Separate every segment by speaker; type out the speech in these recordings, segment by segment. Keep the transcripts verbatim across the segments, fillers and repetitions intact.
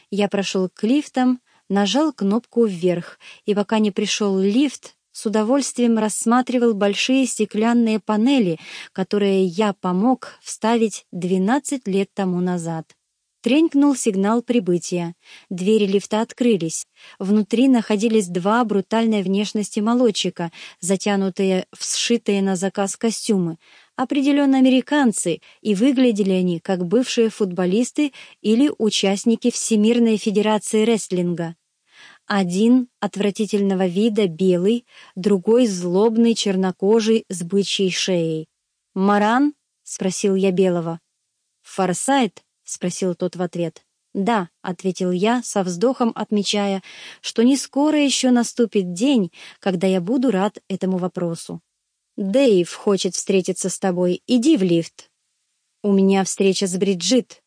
Speaker 1: Я прошел к лифтам, нажал кнопку вверх, и пока не пришел лифт, с удовольствием рассматривал большие стеклянные панели, которые я помог вставить двенадцать лет тому назад. Тренькнул сигнал прибытия. Двери лифта открылись. Внутри находились два брутальной внешности молодчика, затянутые в сшитые на заказ костюмы. Определенно американцы, и выглядели они как бывшие футболисты или участники Всемирной федерации рестлинга. Один отвратительного вида белый, другой злобный чернокожий с бычьей шеей. «Маран?» — спросил я белого. «Форсайт?» — спросил тот в ответ. «Да», — ответил я, со вздохом отмечая, что не скоро еще наступит день, когда я буду рад этому вопросу. «Дэйв хочет встретиться с тобой. Иди в лифт». «У меня встреча с Бриджит».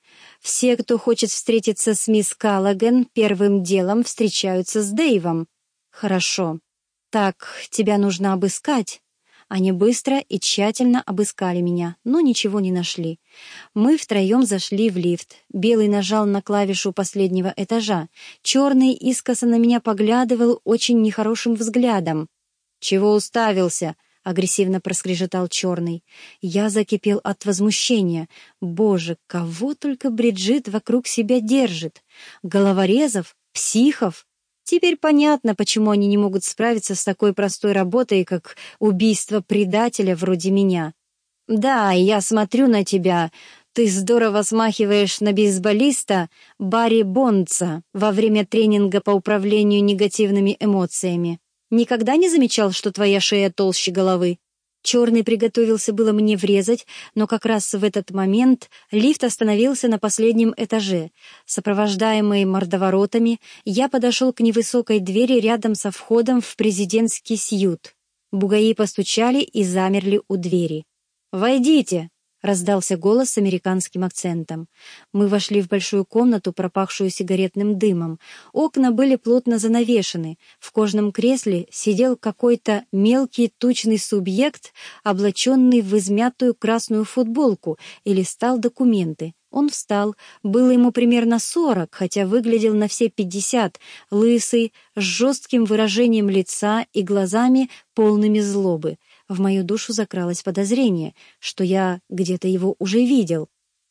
Speaker 1: «Все, кто хочет встретиться с мисс Каллаген, первым делом встречаются с Дэйвом». «Хорошо. Так, тебя нужно обыскать». Они быстро и тщательно обыскали меня, но ничего не нашли. Мы втроем зашли в лифт. Белый нажал на клавишу последнего этажа. Черный искоса на меня поглядывал очень нехорошим взглядом. «Чего уставился?» — агрессивно проскрежетал Черный. Я закипел от возмущения. Боже, кого только Бриджит вокруг себя держит? Головорезов? Психов? Теперь понятно, почему они не могут справиться с такой простой работой, как убийство предателя вроде меня. «Да, я смотрю на тебя. Ты здорово смахиваешь на бейсболиста Барри Бондса во время тренинга по управлению негативными эмоциями. Никогда не замечал, что твоя шея толще головы?» Черный приготовился было мне врезать, но как раз в этот момент лифт остановился на последнем этаже. Сопровождаемый мордоворотами, я подошел к невысокой двери рядом со входом в президентский сьют. Бугаи постучали и замерли у двери. «Войдите!» — раздался голос с американским акцентом. Мы вошли в большую комнату, пропахшую сигаретным дымом. Окна были плотно занавешены. В кожаном кресле сидел какой-то мелкий тучный субъект, облаченный в измятую красную футболку, и листал документы. Он встал, было ему примерно сорок, хотя выглядел на все пятьдесят, лысый, с жестким выражением лица и глазами, полными злобы. В мою душу закралось подозрение, что я где-то его уже видел.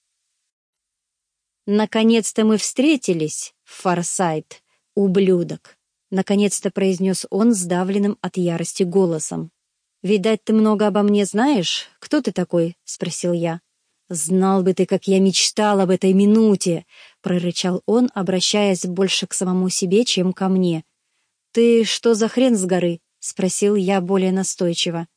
Speaker 1: «Наконец-то мы встретились, Форсайт, ублюдок!» Наконец-то произнес он сдавленным от ярости голосом. «Видать, ты много обо мне знаешь? Кто ты такой?» — спросил я. «Знал бы ты, как я мечтал об этой минуте!» — прорычал он, обращаясь больше к самому себе, чем ко мне. «Ты что за хрен с горы?» — спросил я более настойчиво.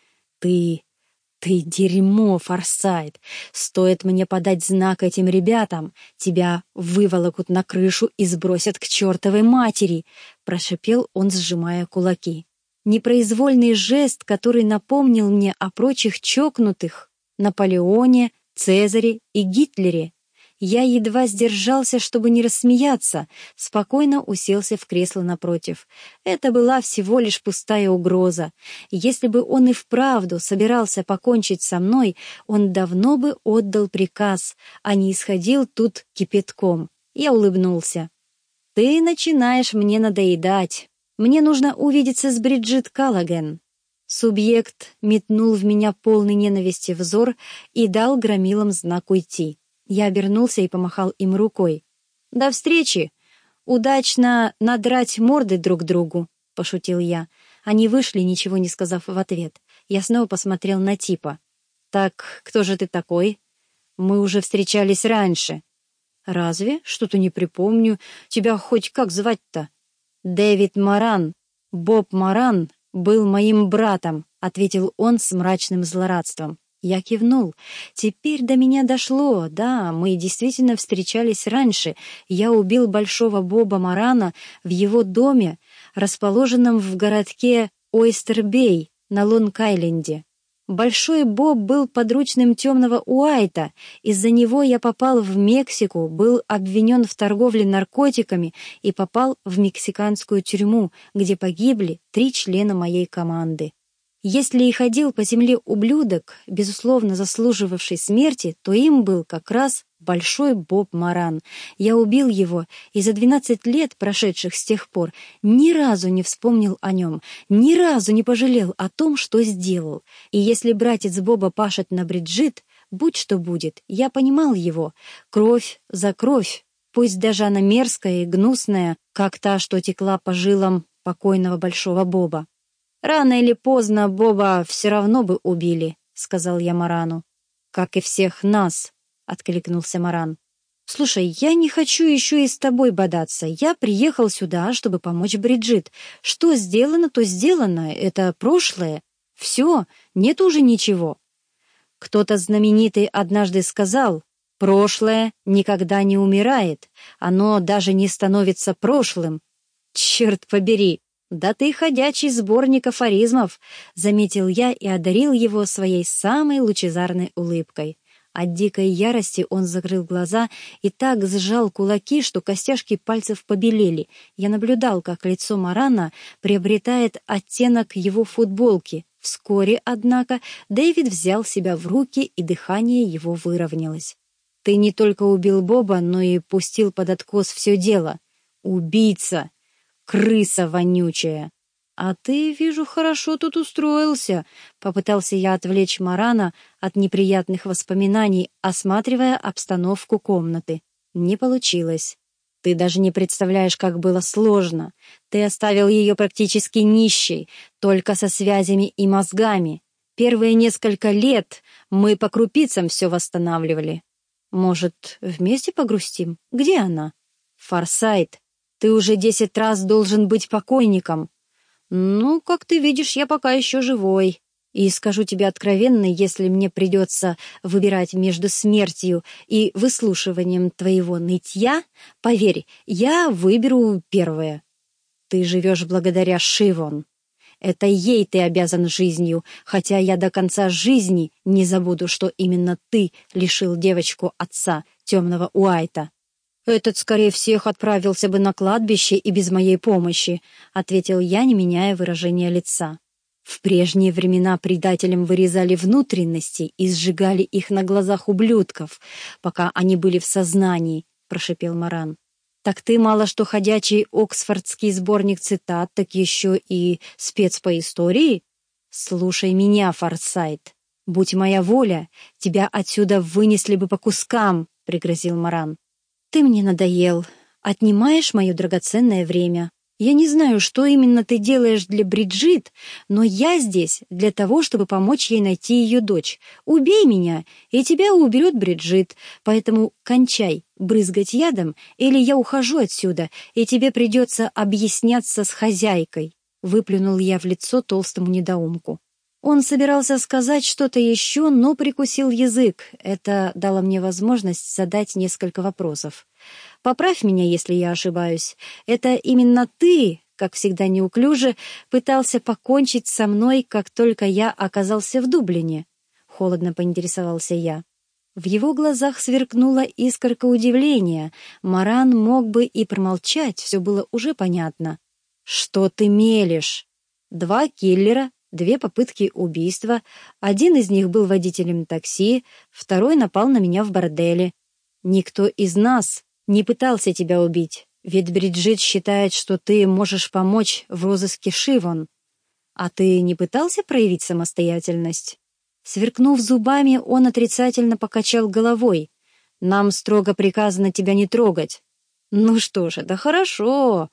Speaker 1: «Ты... ты дерьмо, Форсайт! Стоит мне подать знак этим ребятам, тебя выволокут на крышу и сбросят к чертовой матери!» — прошипел он, сжимая кулаки. Непроизвольный жест, который напомнил мне о прочих чокнутых, Наполеоне, Цезаре и Гитлере. Я едва сдержался, чтобы не рассмеяться, спокойно уселся в кресло напротив. Это была всего лишь пустая угроза. Если бы он и вправду собирался покончить со мной, он давно бы отдал приказ, а не исходил тут кипятком. Я улыбнулся. «Ты начинаешь мне надоедать. Мне нужно увидеться с Бриджит Каллаген». Субъект метнул в меня полный ненависти взор и дал громилам знак уйти. Я обернулся и помахал им рукой. «До встречи! Удачно надрать морды друг другу!» — пошутил я. Они вышли, ничего не сказав в ответ. Я снова посмотрел на типа. «Так, кто же ты такой?» «Мы уже встречались раньше». «Разве? Что-то не припомню. Тебя хоть как звать-то?» «Дэвид Маран. Боб Маран был моим братом», — ответил он с мрачным злорадством. Я кивнул. Теперь до меня дошло. Да, мы действительно встречались раньше. Я убил большого Боба Марана в его доме, расположенном в городке Ойстер-Бэй на Лонг-Айленде. Большой Боб был подручным темного Уайта. Из-за него я попал в Мексику, был обвинен в торговле наркотиками и попал в мексиканскую тюрьму, где погибли три члена моей команды. Если и ходил по земле ублюдок, безусловно заслуживавший смерти, то им был как раз Большой Боб Маран. Я убил его, и за двенадцать лет, прошедших с тех пор, ни разу не вспомнил о нем, ни разу не пожалел о том, что сделал. И если братец Боба пашет на Бриджит, будь что будет, я понимал его. Кровь за кровь, пусть даже она мерзкая и гнусная, как та, что текла по жилам покойного Большого Боба. «Рано или поздно Боба все равно бы убили», — сказал я Марану. «Как и всех нас», — откликнулся Маран. «Слушай, я не хочу еще и с тобой бодаться. Я приехал сюда, чтобы помочь Бриджит. Что сделано, то сделано. Это прошлое. Все, нет уже ничего». Кто-то знаменитый однажды сказал: «Прошлое никогда не умирает. Оно даже не становится прошлым». Черт побери! «Да ты ходячий сборник афоризмов», — заметил я и одарил его своей самой лучезарной улыбкой. От дикой ярости он закрыл глаза и так сжал кулаки, что костяшки пальцев побелели. Я наблюдал, как лицо Марана приобретает оттенок его футболки. Вскоре, однако, Дэвид взял себя в руки, и дыхание его выровнялось. «Ты не только убил Боба, но и пустил под откос все дело. Убийца! Крыса вонючая!» «А ты, вижу, хорошо тут устроился», — попытался я отвлечь Марана от неприятных воспоминаний, осматривая обстановку комнаты. Не получилось. «Ты даже не представляешь, как было сложно. Ты оставил ее практически нищей, только со связями и мозгами. Первые несколько лет мы по крупицам все восстанавливали. Может, вместе погрустим? Где она?» «Форсайт, ты уже десять раз должен быть покойником». «Ну, как ты видишь, я пока еще живой. И скажу тебе откровенно, если мне придется выбирать между смертью и выслушиванием твоего нытья, поверь, я выберу первое. Ты живешь благодаря Шивон. Это ей ты обязан жизнью, хотя я до конца жизни не забуду, что именно ты лишил девочку отца, темного Уайта». «Этот, скорее всех, отправился бы на кладбище и без моей помощи», — ответил я, не меняя выражения лица. «В прежние времена предателям вырезали внутренности и сжигали их на глазах ублюдков, пока они были в сознании», — прошепел Маран. «Так ты мало что ходячий оксфордский сборник цитат, так еще и спец по истории? Слушай меня, Форсайт. Будь моя воля, тебя отсюда вынесли бы по кускам», — пригрозил Маран. «Ты мне надоел. Отнимаешь мое драгоценное время. Я не знаю, что именно ты делаешь для Бриджит, но я здесь для того, чтобы помочь ей найти ее дочь. Убей меня, и тебя уберет Бриджит. Поэтому кончай брызгать ядом, или я ухожу отсюда, и тебе придется объясняться с хозяйкой», — выплюнул я в лицо толстому недоумку. Он собирался сказать что-то еще, но прикусил язык. Это дало мне возможность задать несколько вопросов. «Поправь меня, если я ошибаюсь. Это именно ты, как всегда неуклюже, пытался покончить со мной, как только я оказался в Дублине?» Холодно поинтересовался я. В его глазах сверкнула искорка удивления. Маран мог бы и промолчать, все было уже понятно. «Что ты мелешь? Два киллера, две попытки убийства. Один из них был водителем такси, второй напал на меня в борделе. Никто из нас не пытался тебя убить, ведь Бриджит считает, что ты можешь помочь в розыске Шивон. А ты не пытался проявить самостоятельность?» Сверкнув зубами, он отрицательно покачал головой. «Нам строго приказано тебя не трогать». «Ну что же, да хорошо.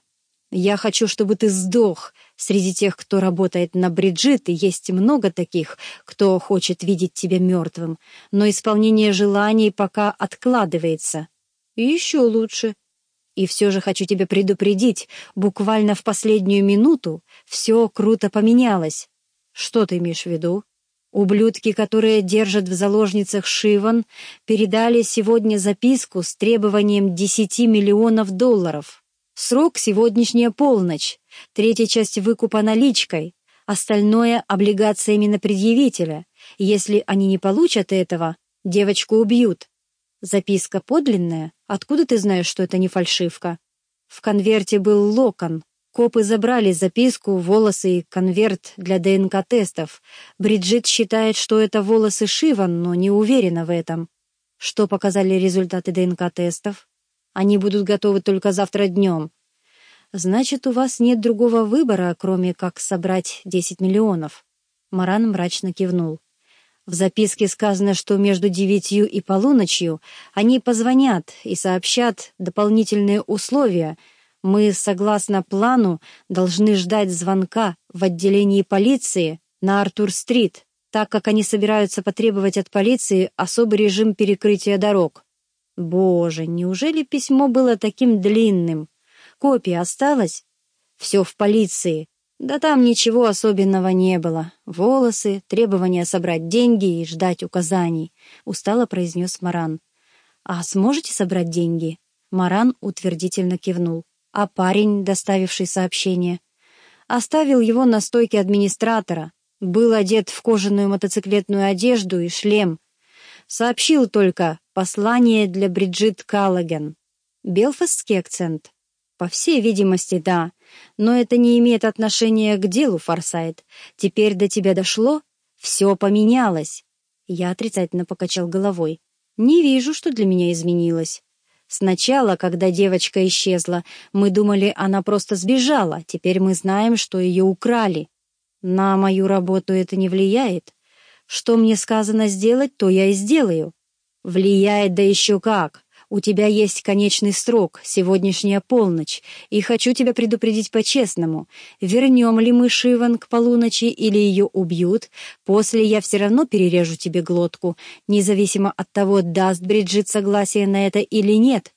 Speaker 1: Я хочу, чтобы ты сдох. Среди тех, кто работает на Бриджит, есть много таких, кто хочет видеть тебя мертвым, но исполнение желаний пока откладывается. И еще лучше. И все же хочу тебя предупредить, буквально в последнюю минуту все круто поменялось». «Что ты имеешь в виду?» «Ублюдки, которые держат в заложницах Шивон, передали сегодня записку с требованием десяти миллионов долларов. Срок сегодняшняя полночь, третья часть выкупа наличкой, остальное облигациями на предъявителя. Если они не получат этого, девочку убьют». «Записка подлинная? Откуда ты знаешь, что это не фальшивка?» «В конверте был локон, Копы забрали записку, волосы и конверт для Д Н К-тестов. Бриджит считает, что это волосы Шиван, но не уверена в этом. Что показали результаты Д Н К-тестов? Они будут готовы только завтра днем. Значит, у вас нет другого выбора, кроме как собрать десять миллионов. Маран мрачно кивнул. В записке сказано, что между девятью и полуночью они позвонят и сообщат дополнительные условия. Мы, согласно плану, должны ждать звонка в отделении полиции на Артур-стрит, так как они собираются потребовать от полиции особый режим перекрытия дорог. Боже, неужели письмо было таким длинным? Копия осталась? Все в полиции. Да там ничего особенного не было. Волосы, требования собрать деньги и ждать указаний, устало произнес Маран. А сможете собрать деньги? Маран утвердительно кивнул. А парень, доставивший сообщение? Оставил его на стойке администратора. Был одет в кожаную мотоциклетную одежду и шлем. Сообщил только послание для Бриджит Каллоген. Белфастский акцент? По всей видимости, да. Но это не имеет отношения к делу, Форсайт. Теперь до тебя дошло? Все поменялось. Я отрицательно покачал головой. Не вижу, что для меня изменилось. Сначала, когда девочка исчезла, мы думали, она просто сбежала. Теперь мы знаем, что ее украли. На мою работу это не влияет. Что мне сказано сделать, то я и сделаю. Влияет, да еще как. У тебя есть конечный срок, сегодняшняя полночь, и хочу тебя предупредить по-честному. Вернем ли мы Шиван к полуночи или ее убьют, после я все равно перережу тебе глотку, независимо от того, даст Бриджит согласие на это или нет.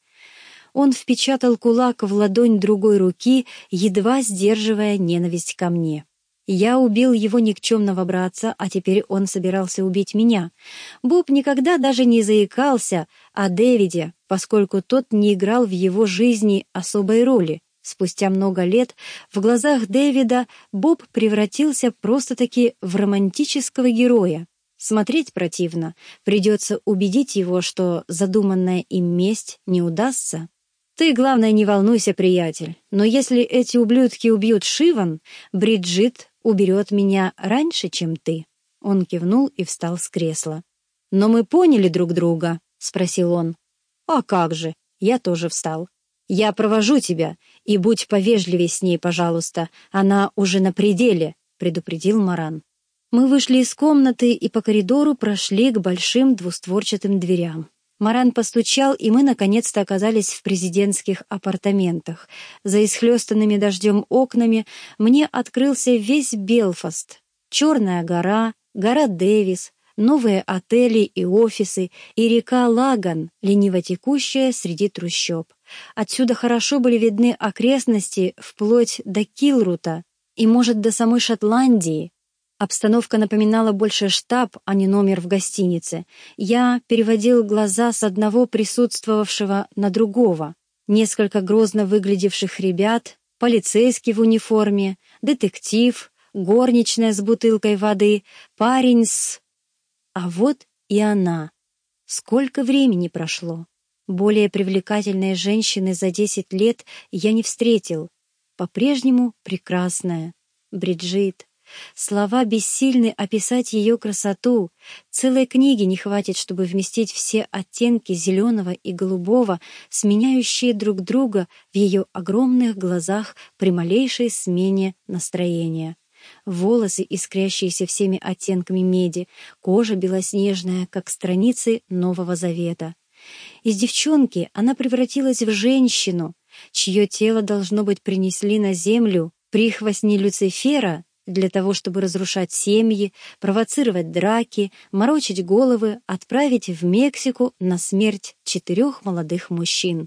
Speaker 1: Он впечатал кулак в ладонь другой руки, едва сдерживая ненависть ко мне. Я убил его никчемного братца, а теперь он собирался убить меня. Боб никогда даже не заикался о Дэвиде, поскольку тот не играл в его жизни особой роли. Спустя много лет в глазах Дэвида Боб превратился просто-таки в романтического героя. Смотреть противно, придется убедить его, что задуманная им месть не удастся. Ты, главное, не волнуйся, приятель, но если эти ублюдки убьют Шиван, Бриджит уберет меня раньше, чем ты. Он кивнул и встал с кресла. Но мы поняли друг друга, спросил он. А как же, я тоже встал. Я провожу тебя, и будь повежливей с ней, пожалуйста, она уже на пределе, предупредил Маран. Мы вышли из комнаты и по коридору прошли к большим двустворчатым дверям. Маран постучал, и мы наконец-то оказались в президентских апартаментах. За исхлёстанными дождем окнами мне открылся весь Белфаст. Черная гора, гора Дэвис, новые отели и офисы, и река Лаган, лениво текущая среди трущоб. Отсюда хорошо были видны окрестности вплоть до Килрута и, может, до самой Шотландии. Обстановка напоминала больше штаб, а не номер в гостинице. Я переводил глаза с одного присутствовавшего на другого. Несколько грозно выглядевших ребят, полицейский в униформе, детектив, горничная с бутылкой воды, парень с... А вот и она. Сколько времени прошло. Более привлекательной женщины за десять лет я не встретил. По-прежнему прекрасная. Бриджит. Слова бессильны описать ее красоту. Целой книги не хватит, чтобы вместить все оттенки зеленого и голубого, сменяющие друг друга в ее огромных глазах при малейшей смене настроения. Волосы, искрящиеся всеми оттенками меди, кожа белоснежная, как страницы Нового Завета. Из девчонки она превратилась в женщину, чье тело, должно быть, принесли на землю прихвостни Люцифера, для того, чтобы разрушать семьи, провоцировать драки, морочить головы, отправить в Мексику на смерть четырех молодых мужчин.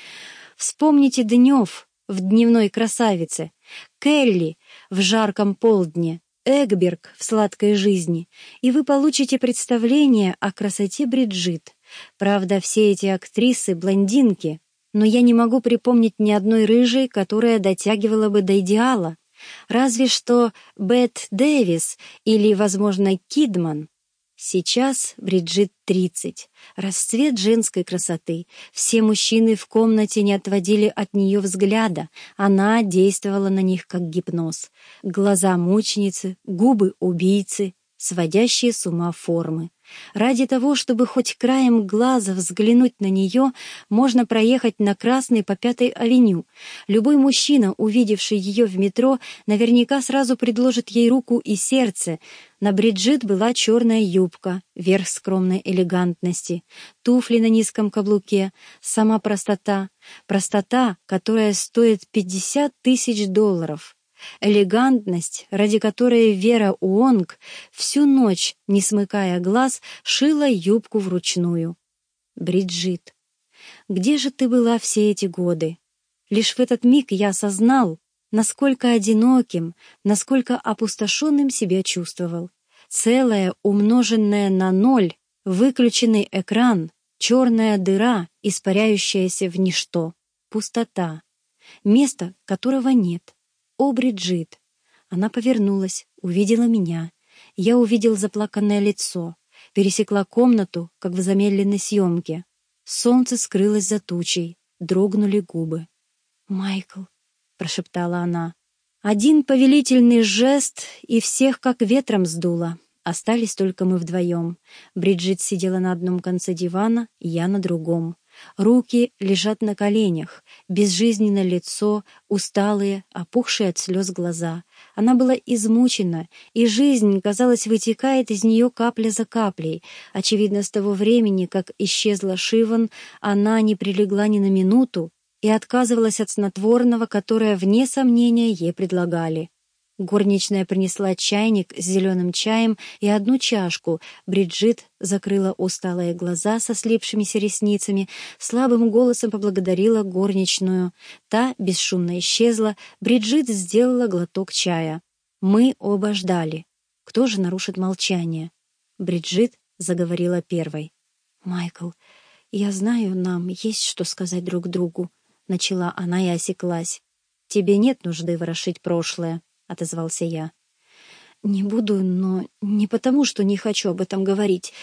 Speaker 1: Вспомните Днев в «Дневной красавице», Келли в «Жарком полдне», Эгберг в «Сладкой жизни», и вы получите представление о красоте Бриджит. Правда, все эти актрисы — блондинки, но я не могу припомнить ни одной рыжей, которая дотягивала бы до идеала. Разве что Бет Дэвис или, возможно, Кидман. Сейчас Бриджит тридцать. Расцвет женской красоты. Все мужчины в комнате не отводили от нее взгляда. Она действовала на них как гипноз. Глаза мученицы, губы убийцы, сводящие с ума формы. Ради того, чтобы хоть краем глаза взглянуть на нее, можно проехать на Красной по Пятой авеню. Любой мужчина, увидевший ее в метро, наверняка сразу предложит ей руку и сердце. На Бриджит была черная юбка, верх скромной элегантности, туфли на низком каблуке, сама простота. Простота, которая стоит пятьдесят тысяч долларов. Элегантность, ради которой Вера Уонг всю ночь, не смыкая глаз, шила юбку вручную. Бриджит, где же ты была все эти годы? Лишь в этот миг я осознал, насколько одиноким, насколько опустошенным себя чувствовал. Целое, умноженное на ноль, выключенный экран, черная дыра, испаряющаяся в ничто, пустота, место, которого нет. О, Бриджит! Она повернулась, увидела меня. Я увидел заплаканное лицо, пересекла комнату, как в замедленной съемке. Солнце скрылось за тучей, дрогнули губы. «Майкл», — прошептала она. Один повелительный жест, и всех как ветром сдуло. Остались только мы вдвоем. Бриджит сидела на одном конце дивана, я на другом. Руки лежат на коленях, безжизненное лицо, усталые, опухшие от слез глаза. Она была измучена, и жизнь, казалось, вытекает из нее капля за каплей. Очевидно, с того времени, как исчезла Шиван, она не прилегла ни на минуту и отказывалась от снотворного, которое, вне сомнения, ей предлагали. Горничная принесла чайник с зеленым чаем и одну чашку. Бриджит закрыла усталые глаза со слипшимися ресницами, слабым голосом поблагодарила горничную. Та бесшумно исчезла. Бриджит сделала глоток чая. Мы оба ждали. Кто же нарушит молчание? Бриджит заговорила первой. «Майкл, я знаю, нам есть что сказать друг другу», — начала она и осеклась. «Тебе нет нужды ворошить прошлое», — отозвался я. «Не буду, но не потому, что не хочу об этом говорить.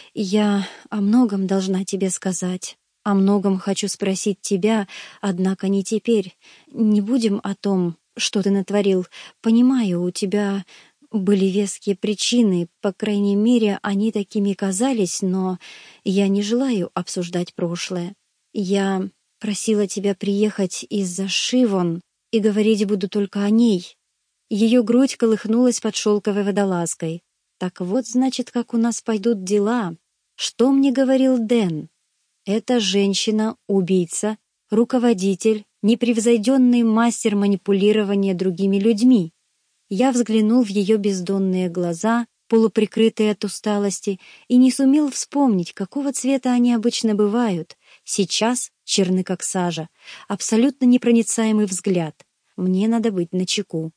Speaker 1: Я о многом должна тебе сказать. О многом хочу спросить тебя, однако не теперь. Не будем о том, что ты натворил. Понимаю, у тебя были веские причины, по крайней мере, они такими казались, но я не желаю обсуждать прошлое. Я просила тебя приехать из-за Шивон, и говорить буду только о ней». Ее грудь колыхнулась под шелковой водолазкой. «Так вот, значит, как у нас пойдут дела. Что мне говорил Дэн? Эта женщина — убийца, руководитель, непревзойденный мастер манипулирования другими людьми». Я взглянул в ее бездонные глаза, полуприкрытые от усталости, и не сумел вспомнить, какого цвета они обычно бывают. Сейчас черны как сажа, абсолютно непроницаемый взгляд. Мне надо быть начеку.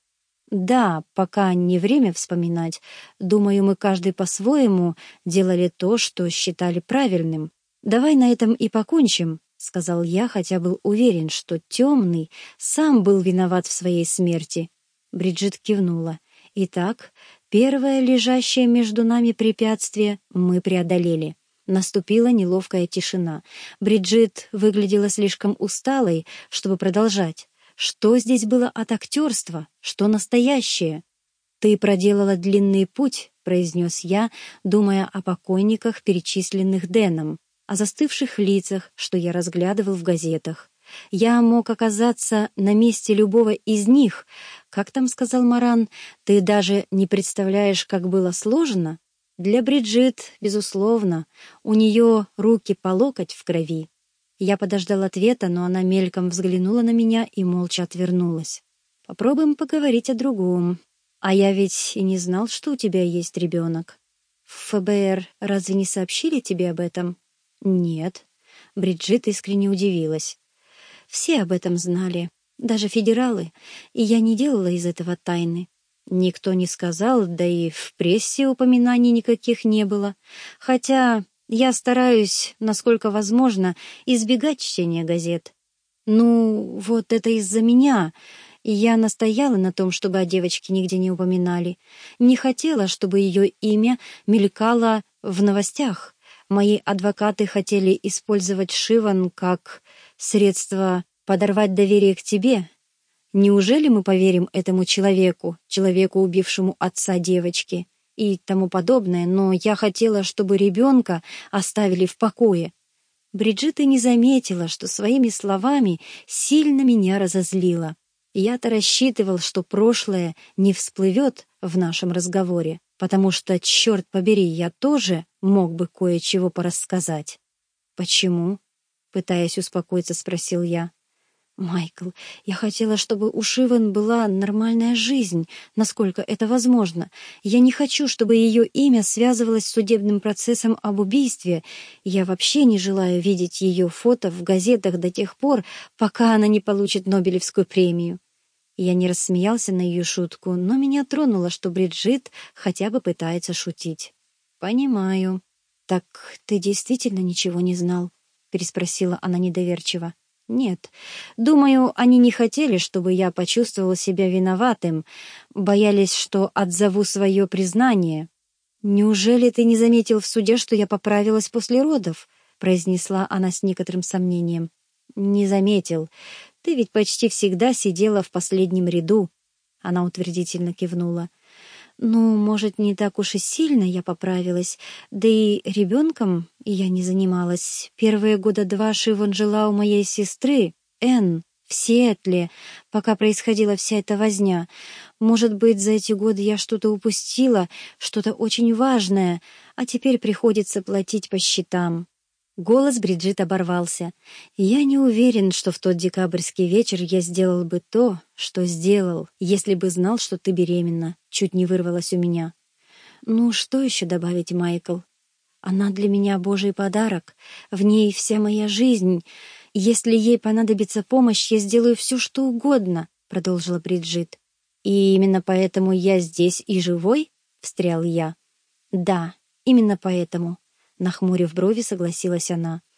Speaker 1: Да, пока не время вспоминать. Думаю, мы каждый по-своему делали то, что считали правильным. Давай на этом и покончим, — сказал я, хотя был уверен, что темный сам был виноват в своей смерти. Бриджит кивнула. Итак, первое лежащее между нами препятствие мы преодолели. Наступила неловкая тишина. Бриджит выглядела слишком усталой, чтобы продолжать. Что здесь было от актерства? Что настоящее? «Ты проделала длинный путь», — произнес я, думая о покойниках, перечисленных Дэном, о застывших лицах, что я разглядывал в газетах. Я мог оказаться на месте любого из них. Как там сказал Маран, ты даже не представляешь, как было сложно? Для Бриджит, безусловно, у нее руки по локоть в крови. Я подождал ответа, но она мельком взглянула на меня и молча отвернулась. «Попробуем поговорить о другом. А я ведь и не знал, что у тебя есть ребенок. В ФБР разве не сообщили тебе об этом?» «Нет». Бриджит искренне удивилась. «Все об этом знали, даже федералы, и я не делала из этого тайны. Никто не сказал, да и в прессе упоминаний никаких не было. Хотя я стараюсь, насколько возможно, избегать чтения газет. Ну, вот это из-за меня. Я настояла на том, чтобы о девочке нигде не упоминали. Не хотела, чтобы ее имя мелькало в новостях. Мои адвокаты хотели использовать Шиван как средство подорвать доверие к тебе. Неужели мы поверим этому человеку, человеку, убившему отца девочки, и тому подобное, но я хотела, чтобы ребенка оставили в покое». Бриджит и не заметила, что своими словами сильно меня разозлила. Я-то рассчитывал, что прошлое не всплывет в нашем разговоре, потому что, черт побери, я тоже мог бы кое-чего порассказать. «Почему?» — пытаясь успокоиться, спросил я. «Майкл, я хотела, чтобы у Шиван была нормальная жизнь, насколько это возможно. Я не хочу, чтобы ее имя связывалось с судебным процессом об убийстве. Я вообще не желаю видеть ее фото в газетах до тех пор, пока она не получит Нобелевскую премию». Я не рассмеялся на ее шутку, но меня тронуло, что Бриджит хотя бы пытается шутить. «Понимаю». «Так ты действительно ничего не знал?» — переспросила она недоверчиво. «Нет. Думаю, они не хотели, чтобы я почувствовал себя виноватым, боялись, что отзову свое признание». «Неужели ты не заметил в суде, что я поправилась после родов?» — произнесла она с некоторым сомнением. «Не заметил. Ты ведь почти всегда сидела в последнем ряду». Она утвердительно кивнула. «Ну, может, не так уж и сильно я поправилась, да и ребенком я не занималась. Первые года два Шиван жила у моей сестры, Энн, в Сиэтле, пока происходила вся эта возня. Может быть, за эти годы я что-то упустила, что-то очень важное, а теперь приходится платить по счетам». Голос Бриджит оборвался. «Я не уверен, что в тот декабрьский вечер я сделал бы то, что сделал, если бы знал, что ты беременна», — чуть не вырвалось у меня. «Ну, что еще добавить, Майкл? Она для меня Божий подарок, в ней вся моя жизнь. Если ей понадобится помощь, я сделаю все, что угодно», — продолжила Бриджит. «И именно поэтому я здесь и живой?» — встрял я. «Да, именно поэтому», — нахмурив брови, согласилась она.